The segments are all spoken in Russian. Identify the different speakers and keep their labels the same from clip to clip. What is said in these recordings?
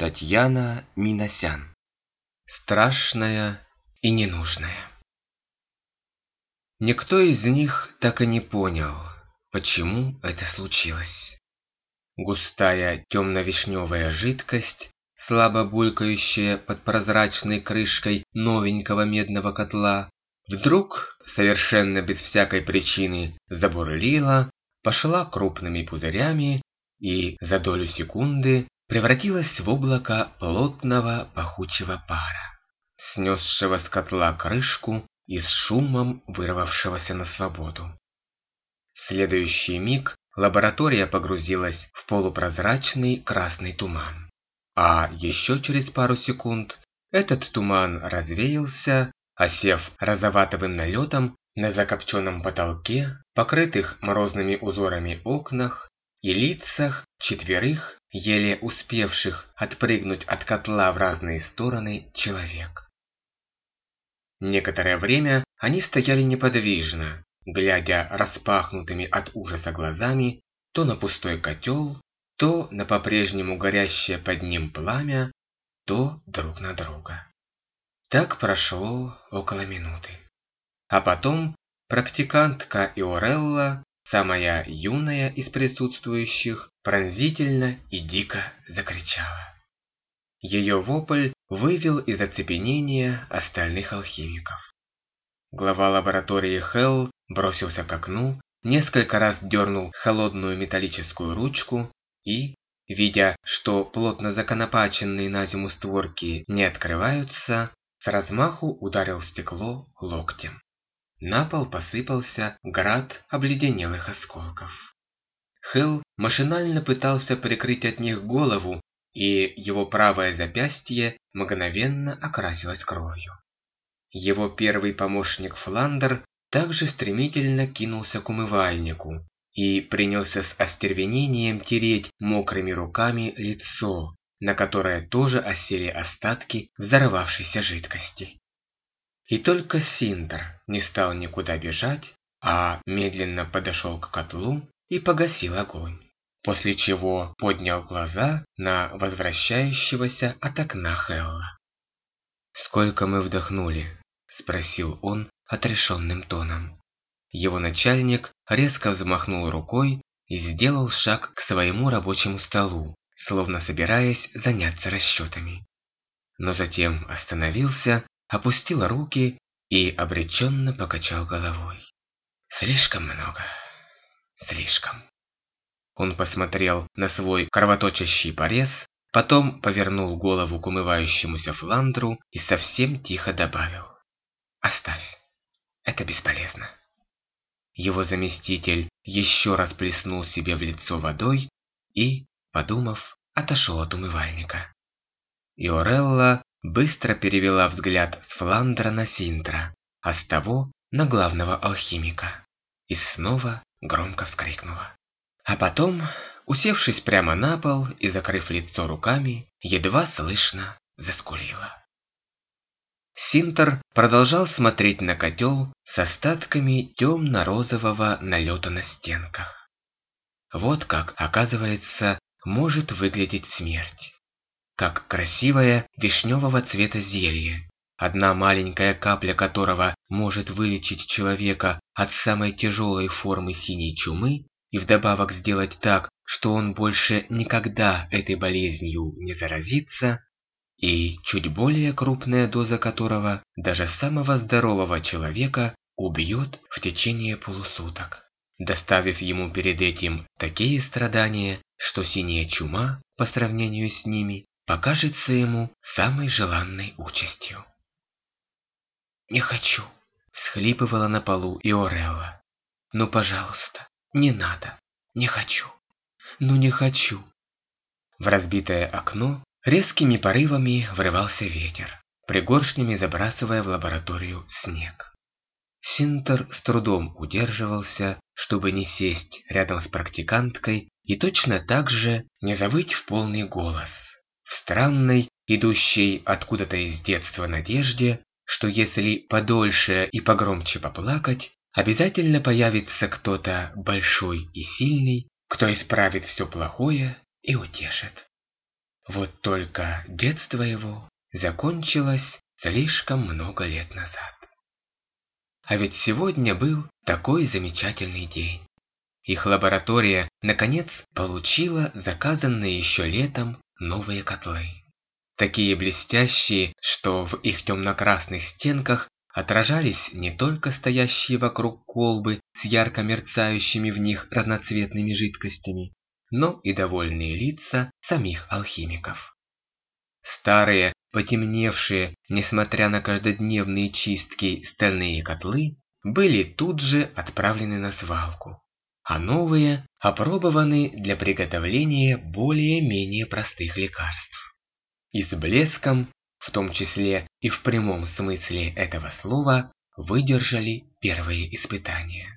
Speaker 1: Татьяна Минасян. Страшное и ненужное. Никто из них так и не понял, почему это случилось. Густая темно-вишневая жидкость, слабо булькающая под прозрачной крышкой новенького медного котла, вдруг, совершенно без всякой причины, забурлила, пошла крупными пузырями и за долю секунды превратилась в облако плотного пахучего пара, снесшего с котла крышку и с шумом вырвавшегося на свободу. В следующий миг лаборатория погрузилась в полупрозрачный красный туман, а еще через пару секунд этот туман развеялся, осев розоватым налетом на закопченном потолке, покрытых морозными узорами окнах и лицах четверых, еле успевших отпрыгнуть от котла в разные стороны человек. Некоторое время они стояли неподвижно, глядя распахнутыми от ужаса глазами то на пустой котел, то на по-прежнему горящее под ним пламя, то друг на друга. Так прошло около минуты. А потом практикантка Иорелла, самая юная из присутствующих, пронзительно и дико закричала. Ее вопль вывел из оцепенения остальных алхимиков. Глава лаборатории Хелл бросился к окну, несколько раз дернул холодную металлическую ручку и, видя, что плотно законопаченные на зиму створки не открываются, с размаху ударил в стекло локтем. На пол посыпался град обледенелых осколков. Хелл машинально пытался прикрыть от них голову, и его правое запястье мгновенно окрасилось кровью. Его первый помощник Фландер также стремительно кинулся к умывальнику и принялся с остервенением тереть мокрыми руками лицо, на которое тоже осели остатки взорвавшейся жидкости. И только Синдер не стал никуда бежать, а медленно подошел к котлу и погасил огонь, после чего поднял глаза на возвращающегося от окна Хелла. «Сколько мы вдохнули?» – спросил он отрешенным тоном. Его начальник резко взмахнул рукой и сделал шаг к своему рабочему столу, словно собираясь заняться расчетами. Но затем остановился, опустил руки и обреченно покачал головой. «Слишком много. Слишком». Он посмотрел на свой кровоточащий порез, потом повернул голову к умывающемуся Фландру и совсем тихо добавил: «Оставь. Это бесполезно». Его заместитель еще раз плеснул себе в лицо водой и, подумав, отошел от умывальника. Иорелла быстро перевела взгляд с Фландра на Синдра, а с того на главного алхимика, и снова громко вскрикнула. А потом, усевшись прямо на пол и закрыв лицо руками, едва слышно заскулила. Синдр продолжал смотреть на котел с остатками темно-розового налета на стенках. Вот как, оказывается, может выглядеть смерть. Как красивое вишневого цвета зелье, одна маленькая капля которого может вылечить человека от самой тяжелой формы синей чумы и вдобавок сделать так, что он больше никогда этой болезнью не заразится, и чуть более крупная доза которого даже самого здорового человека убьет в течение полусуток, доставив ему перед этим такие страдания, что синяя чума, по сравнению с ними, покажется ему самой желанной участью. «Не хочу», — всхлипывала на полу Иорелла. «Ну, пожалуйста, не надо, не хочу, ну не хочу». В разбитое окно резкими порывами врывался ветер, пригоршнями забрасывая в лабораторию снег. Синдер с трудом удерживался, чтобы не сесть рядом с практиканткой и точно так же не завыть в полный голос, в странной, идущей откуда-то из детства надежде, что если подольше и погромче поплакать, обязательно появится кто-то большой и сильный, кто исправит все плохое и утешит. Вот только детство его закончилось слишком много лет назад. А ведь сегодня был такой замечательный день. Их лаборатория, наконец, получила заказанные еще летом новые котлы. Такие блестящие, что в их темно-красных стенках отражались не только стоящие вокруг колбы с ярко мерцающими в них разноцветными жидкостями, но и довольные лица самих алхимиков. Старые, потемневшие, несмотря на каждодневные чистки, стальные котлы были тут же отправлены на свалку, а новые опробованы для приготовления более-менее простых лекарств. И с блеском, в том числе и в прямом смысле этого слова, выдержали первые испытания.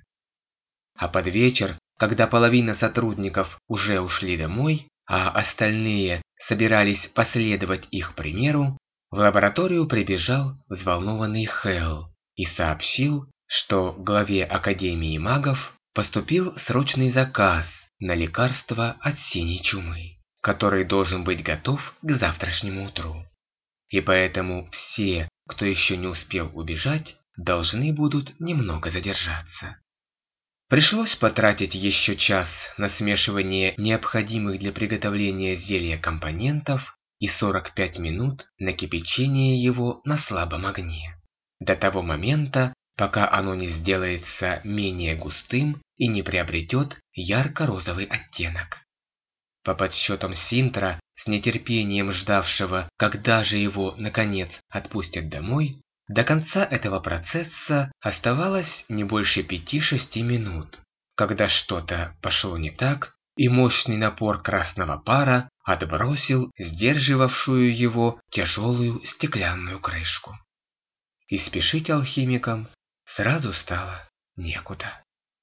Speaker 1: А под вечер, когда половина сотрудников уже ушли домой, а остальные собирались последовать их примеру, в лабораторию прибежал взволнованный Хэл и сообщил, что главе Академии магов поступил срочный заказ на лекарство от синей чумы, который должен быть готов к завтрашнему утру. И поэтому все, кто еще не успел убежать, должны будут немного задержаться. Пришлось потратить еще час на смешивание необходимых для приготовления зелья компонентов и 45 минут на кипячение его на слабом огне, до того момента, пока оно не сделается менее густым и не приобретет ярко-розовый оттенок. По подсчетам Синтра, с нетерпением ждавшего, когда же его, наконец, отпустят домой, до конца этого процесса оставалось не больше 5-6 минут, когда что-то пошло не так, и мощный напор красного пара отбросил сдерживавшую его тяжелую стеклянную крышку. И спешить алхимикам сразу стало некуда.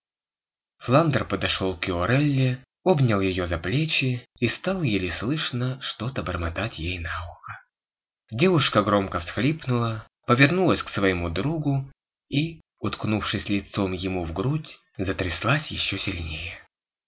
Speaker 1: Фландер подошел к Иорелле, обнял ее за плечи и стал еле слышно что-то бормотать ей на ухо. Девушка громко всхлипнула, повернулась к своему другу и, уткнувшись лицом ему в грудь, затряслась еще сильнее.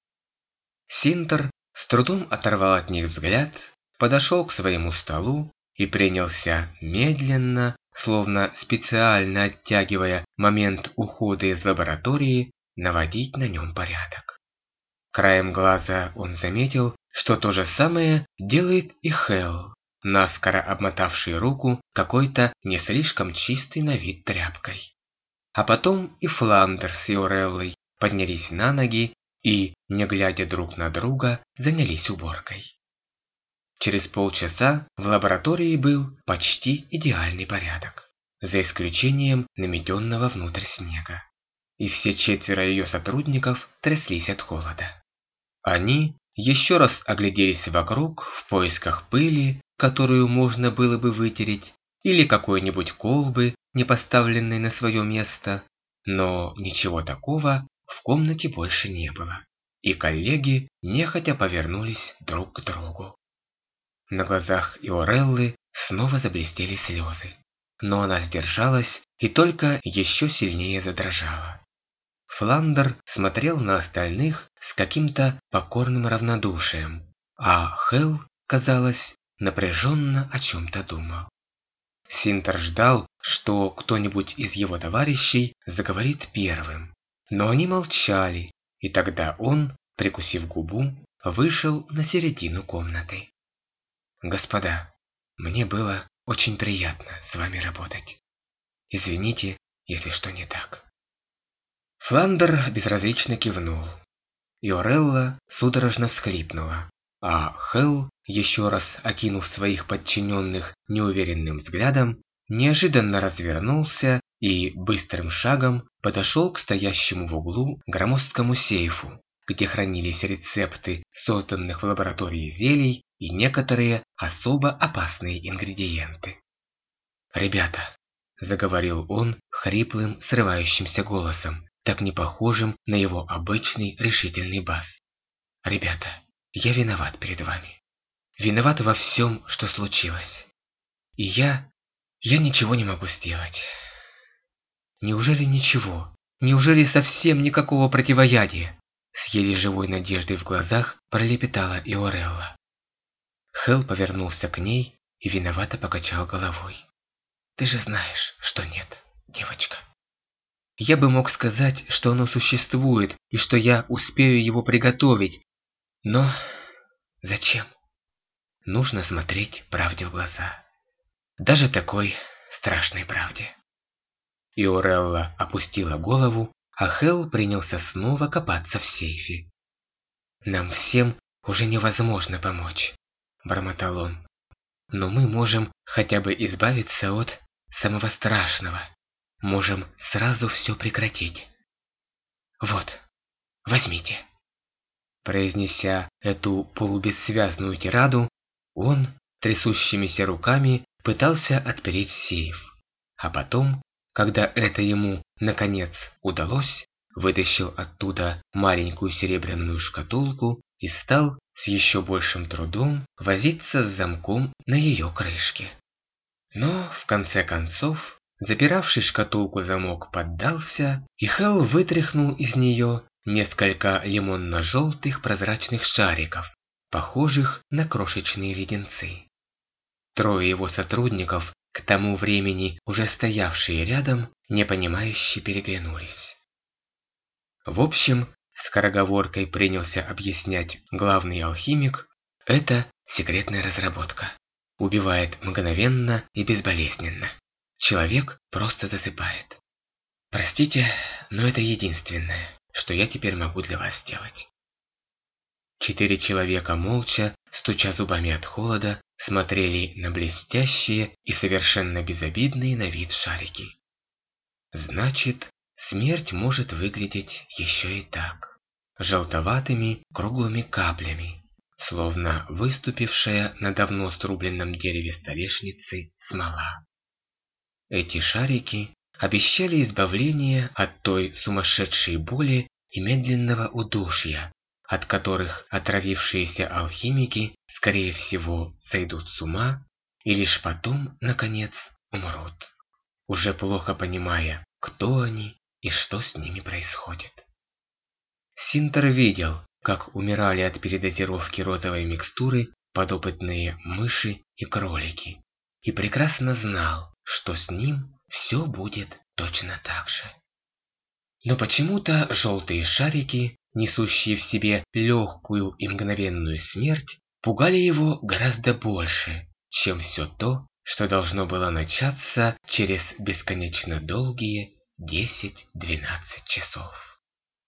Speaker 1: Синтер с трудом оторвал от них взгляд, подошел к своему столу и принялся медленно, словно специально оттягивая момент ухода из лаборатории, наводить на нем порядок. Краем глаза он заметил, что то же самое делает и Хэл, наскоро обмотавший руку какой-то не слишком чистой на вид тряпкой. А потом и Фландер с Иореллой поднялись на ноги и, не глядя друг на друга, занялись уборкой. Через полчаса в лаборатории был почти идеальный порядок, за исключением наметенного внутрь снега, и все 4 ее сотрудников тряслись от холода. Они еще раз огляделись вокруг в поисках пыли, которую можно было бы вытереть, или какой-нибудь колбы, не поставленной на свое место, но ничего такого в комнате больше не было, и коллеги нехотя повернулись друг к другу. На глазах Иореллы снова заблестели слезы, но она сдержалась и только еще сильнее задрожала. Фландер смотрел на остальных с каким-то покорным равнодушием, а Хэл, казалось, напряженно о чем-то думал. Синтер ждал, что кто-нибудь из его товарищей заговорит первым, но они молчали, и тогда он, прикусив губу, вышел на середину комнаты. «Господа, мне было очень приятно с вами работать. Извините, если что не так». Фландер безразлично кивнул. Иорелла судорожно всхлипнула, а Хэл, еще раз окинув своих подчиненных неуверенным взглядом, неожиданно развернулся и быстрым шагом подошел к стоящему в углу громоздкому сейфу, где хранились рецепты созданных в лаборатории зелий и некоторые особо опасные ингредиенты. «Ребята», — заговорил он хриплым, срывающимся голосом, так не похожим на его обычный решительный бас. «Ребята, я виноват перед вами. Виноват во всем, что случилось. И я ничего не могу сделать». «Неужели ничего? Неужели совсем никакого противоядия?» С еле живой надеждой в глазах пролепетала Иорелла. Хелл повернулся к ней и виновато покачал головой. «Ты же знаешь, что нет, девочка. Я бы мог сказать, что оно существует и что я успею его приготовить, но зачем? Нужно смотреть правде в глаза. Даже такой страшной правде». Иорелла опустила голову, а Хелл принялся снова копаться в сейфе. «Нам всем уже невозможно помочь», — бормотал он. «Но мы можем хотя бы избавиться от самого страшного. Можем сразу все прекратить. Вот, возьмите». Произнеся эту полубессвязную тираду, он трясущимися руками пытался отпереть сейф, а потом, когда это ему, наконец, удалось, вытащил оттуда маленькую серебряную шкатулку и стал с еще большим трудом возиться с замком на ее крышке. Но, в конце концов, запиравший шкатулку замок поддался, и Хелл вытряхнул из нее несколько лимонно-желтых прозрачных шариков, похожих на крошечные леденцы. Трое его сотрудников, к тому времени уже стоявшие рядом, непонимающе переглянулись. В общем, скороговоркой принялся объяснять главный алхимик, это секретная разработка. Убивает мгновенно и безболезненно. Человек просто засыпает. Простите, но это единственное, что я теперь могу для вас сделать. 4 человека молча, стуча зубами от холода, смотрели на блестящие и совершенно безобидные на вид шарики. Значит, смерть может выглядеть еще и так. Желтоватыми круглыми каплями, словно выступившая на давно срубленном дереве столешницы смола. Эти шарики обещали избавление от той сумасшедшей боли и медленного удушья, от которых отравившиеся алхимики, скорее всего, сойдут с ума и лишь потом, наконец, умрут, уже плохо понимая, кто они и что с ними происходит. Синтер видел, как умирали от передозировки розовой микстуры подопытные мыши и кролики, и прекрасно знал, что с ним все будет точно так же. Но почему-то желтые шарики, несущие в себе легкую и мгновенную смерть, пугали его гораздо больше, чем все то, что должно было начаться через бесконечно долгие 10-12 часов.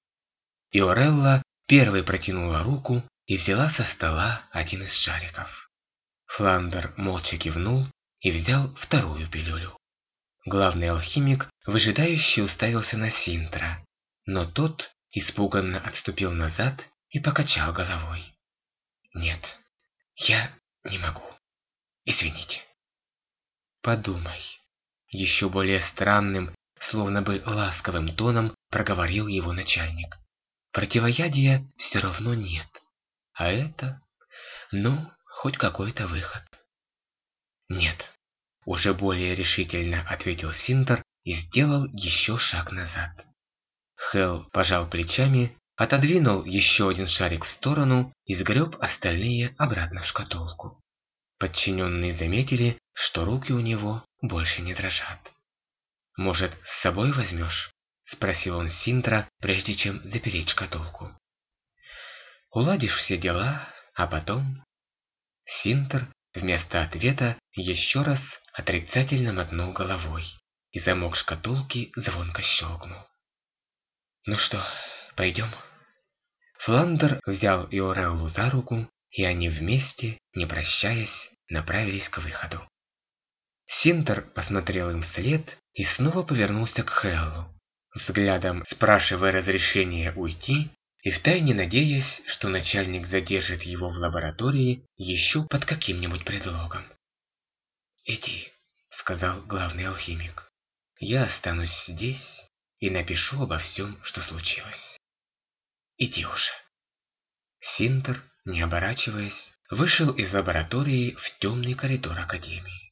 Speaker 1: Иорелла первой протянула руку и взяла со стола один из шариков. Фландер молча кивнул и взял вторую пилюлю. Главный алхимик выжидающе уставился на Синтера, но тот испуганно отступил назад и покачал головой. «Нет, я не могу. Извините». «Подумай», — еще более странным, словно бы ласковым тоном проговорил его начальник. «Противоядия все равно нет, а это, хоть какой-то выход». «Нет», — уже более решительно ответил Синтер и сделал еще шаг назад. Хелл пожал плечами, отодвинул еще один шарик в сторону и сгреб остальные обратно в шкатулку. Подчиненные заметили, что руки у него больше не дрожат. «Может, с собой возьмешь?» — спросил он Синтера, прежде чем запереть шкатулку. «Уладишь все дела, а потом...» Синтер вместо ответа еще раз отрицательно мотнул головой, и замок шкатулки звонко щелкнул. «Ну что, пойдем?» Фландер взял Иореллу за руку, и они вместе, не прощаясь, направились к выходу. Синтер посмотрел им вслед и снова повернулся к Хеллу, взглядом спрашивая разрешения уйти и втайне надеясь, что начальник задержит его в лаборатории еще под каким-нибудь предлогом. «Иди», — сказал главный алхимик, — «я останусь здесь и напишу обо всем, что случилось. Иди уже». Синтер, не оборачиваясь, вышел из лаборатории в темный коридор академии.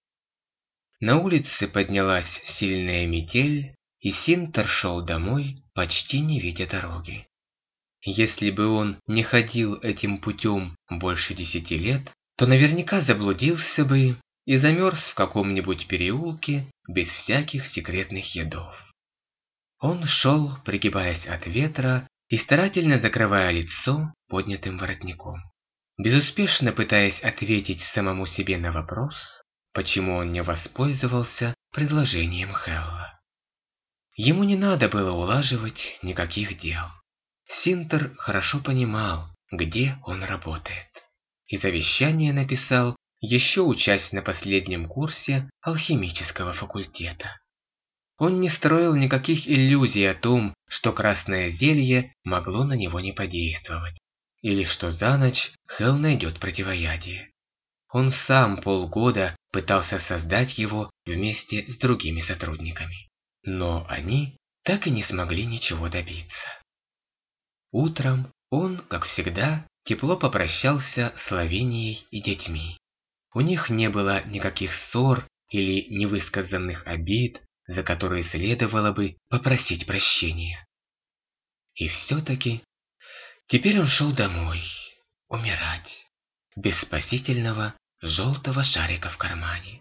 Speaker 1: На улице поднялась сильная метель, и Синтер шел домой, почти не видя дороги. Если бы он не ходил этим путем больше 10 лет, то наверняка заблудился бы и замерз в каком-нибудь переулке без всяких секретных ядов. Он шел, пригибаясь от ветра и старательно закрывая лицо поднятым воротником, безуспешно пытаясь ответить самому себе на вопрос, почему он не воспользовался предложением Хелла. Ему не надо было улаживать никаких дел. Синтер хорошо понимал, где он работает, и завещание написал, еще учась на последнем курсе алхимического факультета. Он не строил никаких иллюзий о том, что красное зелье могло на него не подействовать, или что за ночь Хелл найдет противоядие. Он сам полгода пытался создать его вместе с другими сотрудниками, но они так и не смогли ничего добиться. Утром он, как всегда, тепло попрощался с Лавинией и детьми. У них не было никаких ссор или невысказанных обид, за которые следовало бы попросить прощения. И все-таки теперь он шел домой, умирать, без спасительного желтого шарика в кармане.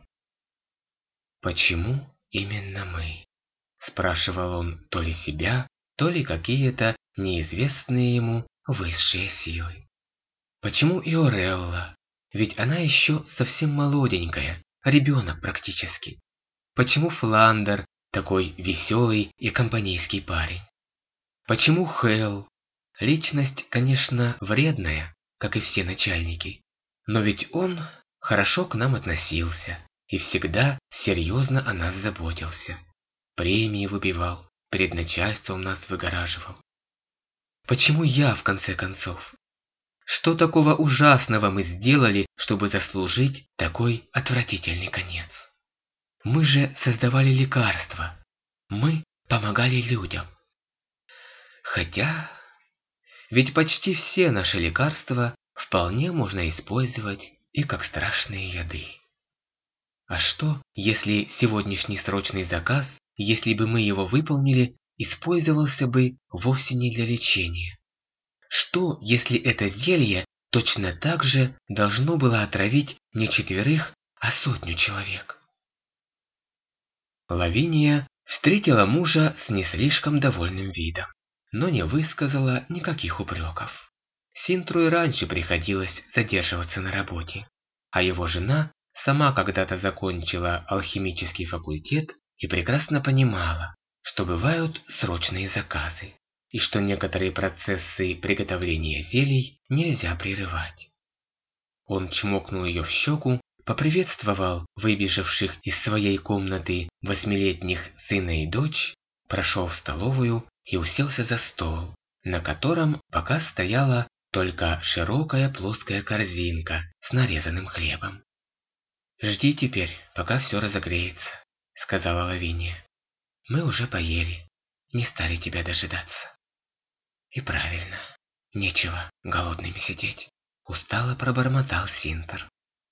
Speaker 1: «Почему именно мы?» – спрашивал он то ли себя, то ли какие-то неизвестные ему высшие силы. «Почему Иорелла? Ведь она еще совсем молоденькая, ребенок практически. Почему Фландер такой веселый и компанейский парень? Почему Хелл? Личность, конечно, вредная, как и все начальники, но ведь он хорошо к нам относился и всегда серьезно о нас заботился. Премии выбивал, перед начальством нас выгораживал. Почему я, в конце концов? Что такого ужасного мы сделали, чтобы заслужить такой отвратительный конец? Мы же создавали лекарства. Мы помогали людям. Хотя, ведь почти все наши лекарства вполне можно использовать и как страшные яды. А что, если сегодняшний срочный заказ, если бы мы его выполнили, использовался бы вовсе не для лечения? Что, если это зелье точно так же должно было отравить не 4, а 100 человек? Лавиния встретила мужа с не слишком довольным видом, но не высказала никаких упреков. Синтру и раньше приходилось задерживаться на работе, а его жена сама когда-то закончила алхимический факультет и прекрасно понимала, что бывают срочные заказы, и что некоторые процессы приготовления зелий нельзя прерывать. Он чмокнул ее в щеку, поприветствовал выбежавших из своей комнаты 8-летних сына и дочь, прошел в столовую и уселся за стол, на котором пока стояла только широкая плоская корзинка с нарезанным хлебом. «Жди теперь, пока все разогреется», — сказала Лавиния. «Мы уже поели, не стали тебя дожидаться». «И правильно, нечего голодными сидеть», — устало пробормотал Синтер.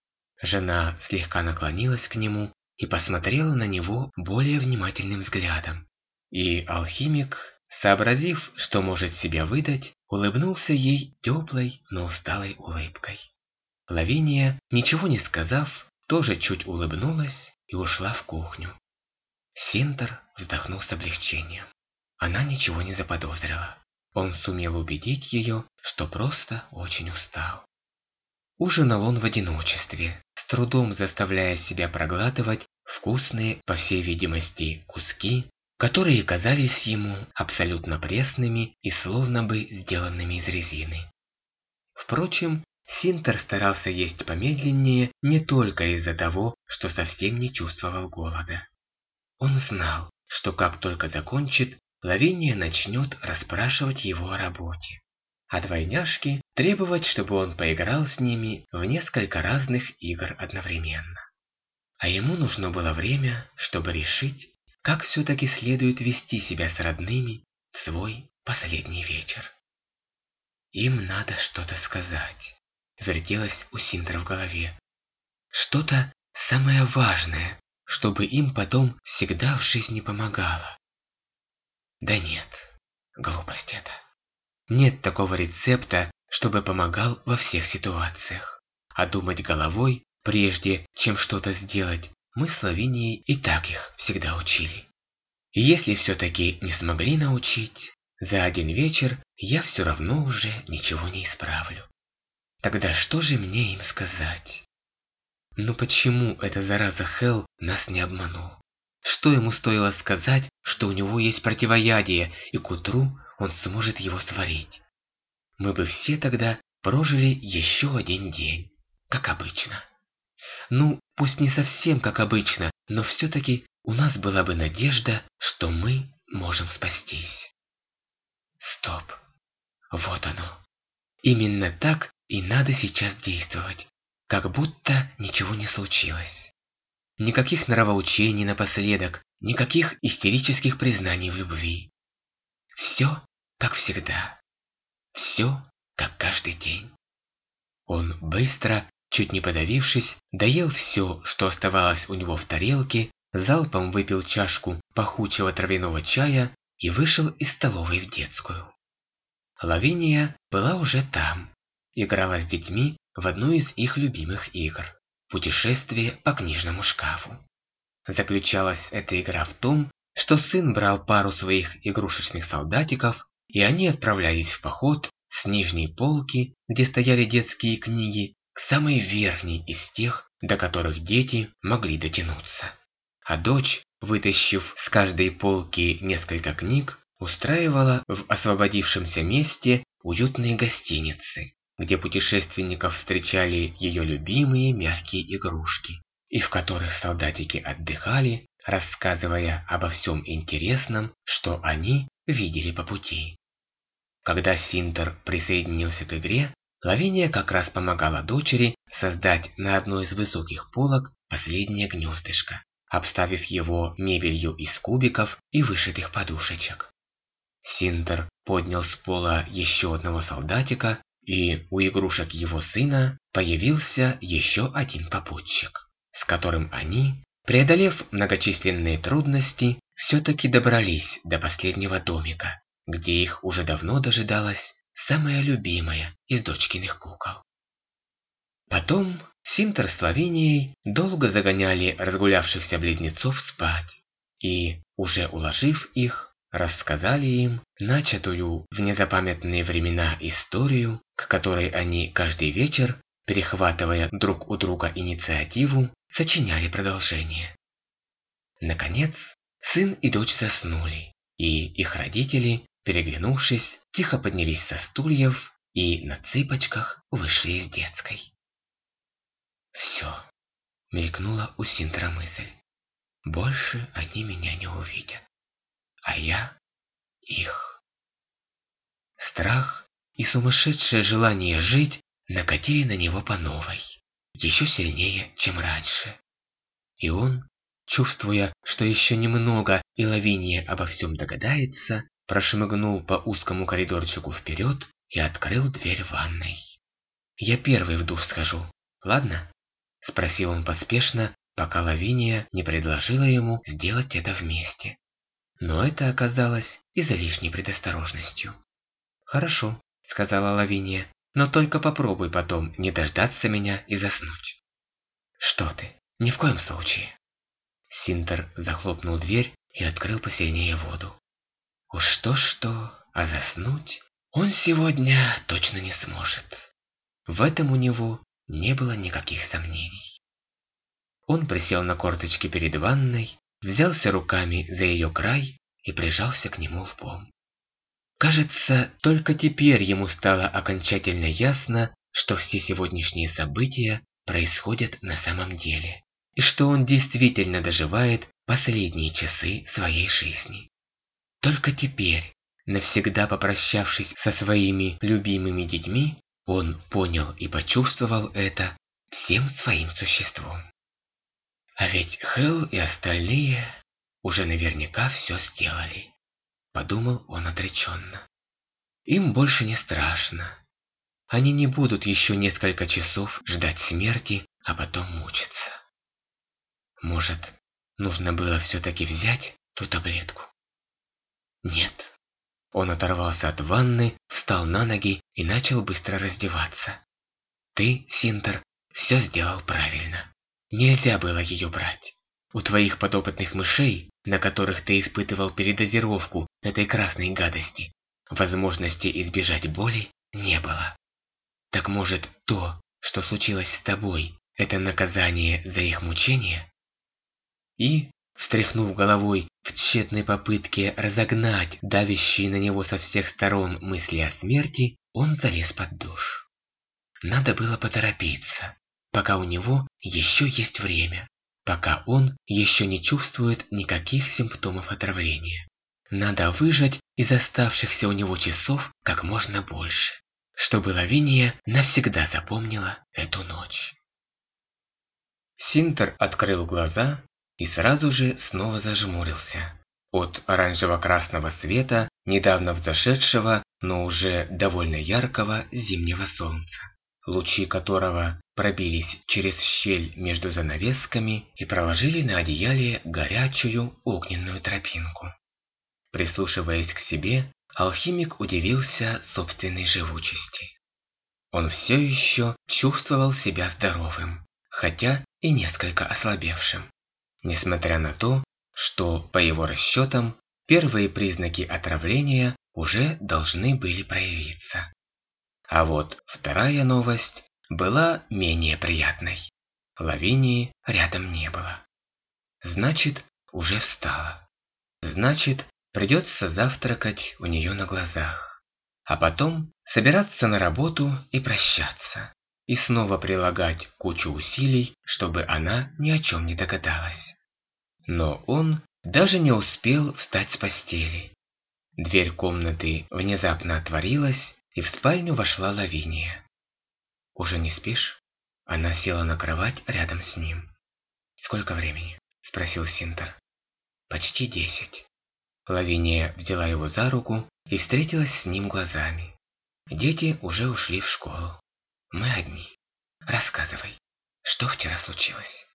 Speaker 1: Жена слегка наклонилась к нему и посмотрела на него более внимательным взглядом. И алхимик, сообразив, что может себя выдать, улыбнулся ей теплой, но усталой улыбкой. Лавиния, ничего не сказав, тоже чуть улыбнулась и ушла в кухню. Синтер вздохнул с облегчением. Она ничего не заподозрила. Он сумел убедить ее, что просто очень устал. Ужинал он в одиночестве, с трудом заставляя себя проглатывать вкусные, по всей видимости, куски, которые казались ему абсолютно пресными и словно бы сделанными из резины. Впрочем, Синтер старался есть помедленнее не только из-за того, что совсем не чувствовал голода. Он знал, что как только закончит, Лавиния начнет расспрашивать его о работе, а двойняшки требовать, чтобы он поиграл с ними в несколько разных игр одновременно. А ему нужно было время, чтобы решить, как все-таки следует вести себя с родными в свой последний вечер. «Им надо что-то сказать», — вертелось у Синтера в голове. «Что-то самое важное, чтобы им потом всегда в жизни помогало». Да нет, глупость это. Нет такого рецепта, чтобы помогал во всех ситуациях. а думать головой, прежде чем что-то сделать, мы с Лавинией и так их всегда учили. И если все-таки не смогли научить, за один вечер я все равно уже ничего не исправлю. Тогда что же мне им сказать? Но почему эта зараза Хелл нас не обманул? Что ему стоило сказать, что у него есть противоядие, и к утру он сможет его сварить? Мы бы все тогда прожили еще один день, как обычно. Ну, пусть не совсем как обычно, но все-таки у нас была бы надежда, что мы можем спастись. Стоп. Вот оно. Именно так и надо сейчас действовать, как будто ничего не случилось. Никаких нравоучений напоследок, никаких истерических признаний в любви. Все как всегда. Все как каждый день. Он быстро, чуть не подавившись, доел все, что оставалось у него в тарелке, залпом выпил чашку пахучего травяного чая и вышел из столовой в детскую. Лавиния была уже там, играла с детьми в одну из их любимых игр – путешествие по книжному шкафу. Заключалась эта игра в том, что сын брал пару своих игрушечных солдатиков, и они отправлялись в поход с нижней полки, где стояли детские книги, к самой верхней из тех, до которых дети могли дотянуться. А дочь, вытащив с каждой полки несколько книг, устраивала в освободившемся месте уютные гостиницы, где путешественников встречали ее любимые мягкие игрушки, и в которых солдатики отдыхали, рассказывая обо всем интересном, что они видели по пути. Когда Синтер присоединился к игре, Лавиния как раз помогала дочери создать на одной из высоких полок последнее гнездышко, обставив его мебелью из кубиков и вышитых подушечек. Синтер поднял с пола еще одного солдатика, и у игрушек его сына появился еще один попутчик, с которым они, преодолев многочисленные трудности, все-таки добрались до последнего домика, где их уже давно дожидалась самая любимая из дочкиных кукол. Потом Синтер с Лавинией долго загоняли разгулявшихся близнецов спать, и, уже уложив их, рассказали им начатую в незапамятные времена историю, к которой они каждый вечер, перехватывая друг у друга инициативу, сочиняли продолжение. Наконец, сын и дочь заснули, и их родители, переглянувшись, тихо поднялись со стульев и на цыпочках вышли из детской. «Все», — мелькнула у Синтера мысль, — «больше они меня не увидят, а я их». Страх и сумасшедшее желание жить накатили на него по новой, еще сильнее, чем раньше. И он, чувствуя, что еще немного и Лавиния обо всем догадается, прошмыгнул по узкому коридорчику вперед и открыл дверь ванной. «Я первый в душ схожу, ладно?» — спросил он поспешно, пока Лавиния не предложила ему сделать это вместе. Но это оказалось излишней предосторожностью. «Хорошо», — сказала Лавиния, — «но только попробуй потом не дождаться меня и заснуть». «Что ты, ни в коем случае». Синтер захлопнул дверь и открыл посильнее воду. Уж что-что, а заснуть он сегодня точно не сможет. В этом у него не было никаких сомнений. Он присел на корточки перед ванной, взялся руками за ее край и прижался к нему лбом. Кажется, только теперь ему стало окончательно ясно, что все сегодняшние события происходят на самом деле, и что он действительно доживает последние часы своей жизни. Только теперь, навсегда попрощавшись со своими любимыми детьми, он понял и почувствовал это всем своим существом. А ведь Хелл и остальные уже наверняка все сделали, подумал он отреченно. Им больше не страшно. Они не будут еще несколько часов ждать смерти, а потом мучиться. Может, нужно было все-таки взять ту таблетку? Нет. Он оторвался от ванны, встал на ноги и начал быстро раздеваться. «Ты, Синтер, все сделал правильно. Нельзя было ее брать. У твоих подопытных мышей, на которых ты испытывал передозировку этой красной гадости, возможности избежать боли не было. Так может, то, что случилось с тобой, это наказание за их мучение? И, встряхнув головой в тщетной попытке разогнать давящие на него со всех сторон мысли о смерти, он залез под душ. Надо было поторопиться, пока у него еще есть время, пока он еще не чувствует никаких симптомов отравления. Надо выжать из оставшихся у него часов как можно больше, чтобы Лавиния навсегда запомнила эту ночь. Синтер открыл глаза и сразу же снова зажмурился от оранжево-красного света недавно взошедшего, но уже довольно яркого зимнего солнца, лучи которого пробились через щель между занавесками и проложили на одеяле горячую огненную тропинку. Прислушиваясь к себе, алхимик удивился собственной живучести. Он все еще чувствовал себя здоровым, хотя и несколько ослабевшим, несмотря на то, что, по его расчетам, первые признаки отравления уже должны были проявиться. А вот вторая новость была менее приятной. Лавинии рядом не было. Значит, уже встала. Значит, придется завтракать у нее на глазах. А потом собираться на работу и прощаться. И снова прилагать кучу усилий, чтобы она ни о чем не догадалась. Но он даже не успел встать с постели. Дверь комнаты внезапно отворилась, и в спальню вошла Лавиния. «Уже не спишь?» Она села на кровать рядом с ним. «Сколько времени?» – спросил Синтер. «Почти 10». Лавиния взяла его за руку и встретилась с ним глазами. «Дети уже ушли в школу. Мы одни. Рассказывай, что вчера случилось?»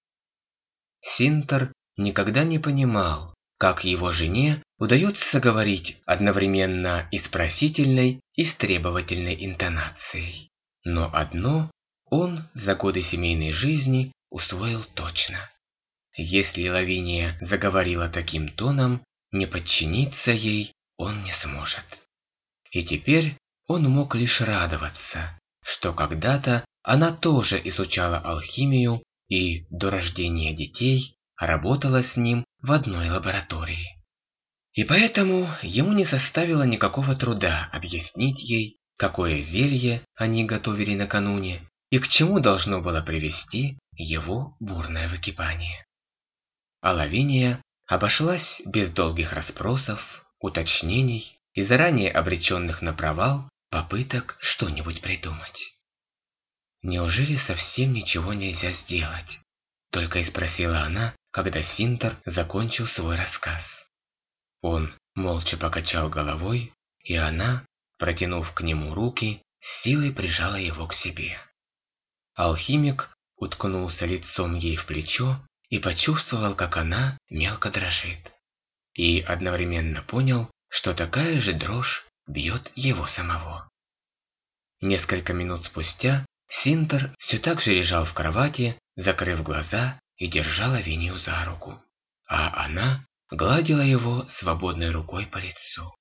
Speaker 1: Синтер никогда не понимал, как его жене удается говорить одновременно и с просительной, и с требовательной интонацией. Но одно он за годы семейной жизни усвоил точно. Если Лавиния заговорила таким тоном, не подчиниться ей он не сможет. И теперь он мог лишь радоваться, что когда-то она тоже изучала алхимию и до рождения детей работала с ним в одной лаборатории. И поэтому ему не составило никакого труда объяснить ей, какое зелье они готовили накануне и к чему должно было привести его бурное выкипание. А Лавиния обошлась без долгих расспросов, уточнений и заранее обреченных на провал попыток что-нибудь придумать. «Неужели совсем ничего нельзя сделать?» — только и спросила она, когда Синтер закончил свой рассказ. Он молча покачал головой, и она, протянув к нему руки, с силой прижала его к себе. Алхимик уткнулся лицом ей в плечо и почувствовал, как она мелко дрожит. И одновременно понял, что такая же дрожь бьет его самого. Несколько минут спустя Синтер все так же лежал в кровати, закрыв глаза и держа Лавинию за руку, а она гладила его свободной рукой по лицу.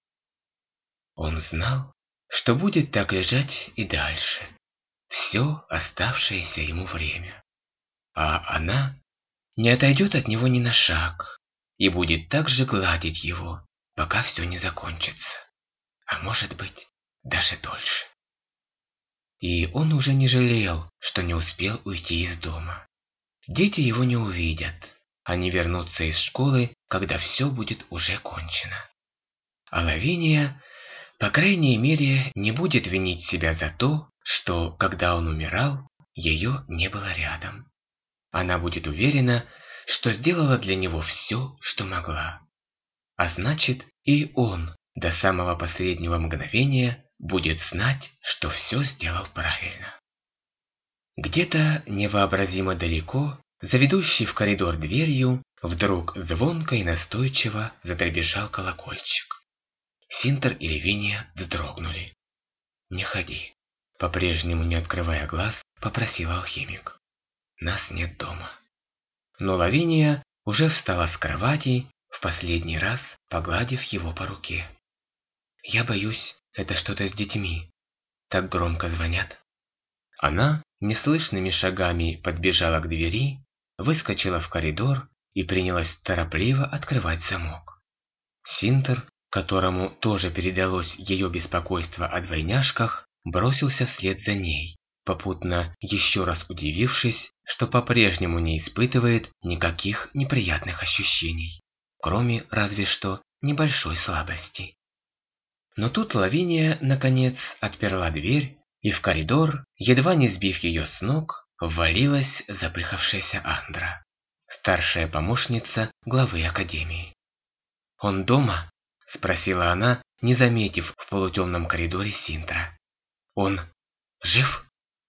Speaker 1: Он знал, что будет так лежать и дальше, все оставшееся ему время, а она не отойдет от него ни на шаг и будет также гладить его, пока все не закончится, а может быть, даже дольше. И он уже не жалел, что не успел уйти из дома. Дети его не увидят. Они вернутся из школы, когда все будет уже кончено. А Лавиния, по крайней мере, не будет винить себя за то, что, когда он умирал, ее не было рядом. Она будет уверена, что сделала для него все, что могла. А значит, и он до самого последнего мгновения будет знать, что все сделал правильно. Где-то невообразимо далеко, за ведущей в коридор дверью, вдруг звонко и настойчиво затребежал колокольчик. Синтер и Лавиния вздрогнули. «Не ходи», — по-прежнему не открывая глаз, попросил алхимик. нас нет дома. Но Лавиния уже встала с кровати, в последний раз погладив его по руке. «Я боюсь, это что-то с детьми. Так громко звонят». Она неслышными шагами подбежала к двери, выскочила в коридор и принялась торопливо открывать замок. Синтер, которому тоже передалось ее беспокойство о двойняшках, бросился вслед за ней, попутно еще раз удивившись, что по-прежнему не испытывает никаких неприятных ощущений, кроме разве что небольшой слабости. Но тут Лавиния, наконец, отперла дверь, и в коридор, едва не сбив ее с ног, ввалилась запыхавшаяся Андра, старшая помощница главы академии. «Он дома?» – спросила она, не заметив в полутемном коридоре Синтера. «Он жив?»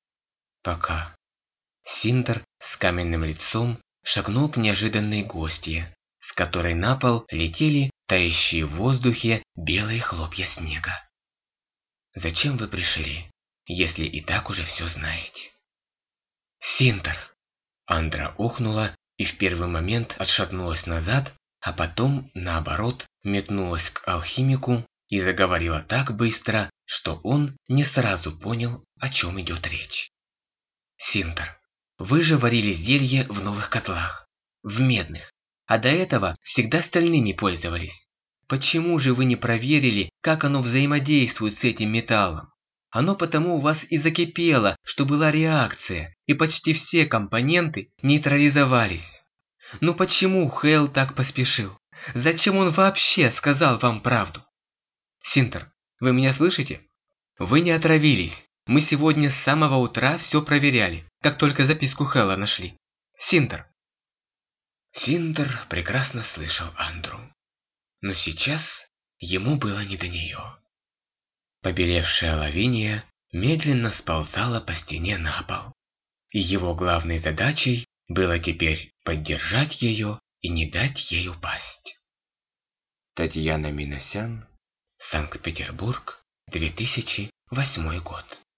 Speaker 1: «Пока». Синтер с каменным лицом шагнул к неожиданной гостье, с которой на пол летели тающие в воздухе белые хлопья снега. «Зачем вы пришли, если и так уже все знаете?» «Синтер!» Андра охнула и в первый момент отшатнулась назад, а потом, наоборот, метнулась к алхимику и заговорила так быстро, что он не сразу понял, о чем идет речь. «Синтер, вы же варили зелье в новых котлах, в медных, а до этого всегда стальными пользовались. Почему же вы не проверили, как оно взаимодействует с этим металлом? Оно потому у вас и закипело, что была реакция, и почти все компоненты нейтрализовались. Ну почему Хейл так поспешил? Зачем он вообще сказал вам правду? Синтер, вы меня слышите? Вы не отравились. Мы сегодня с самого утра все проверяли, как только записку Хейла нашли. Синтер!» Синтер прекрасно слышал Андру, но сейчас ему было не до нее. Побелевшая Лавиния медленно сползала по стене на пол, и его главной задачей было теперь поддержать ее и не дать ей упасть. Татьяна Минасян, Санкт-Петербург, 2008 год.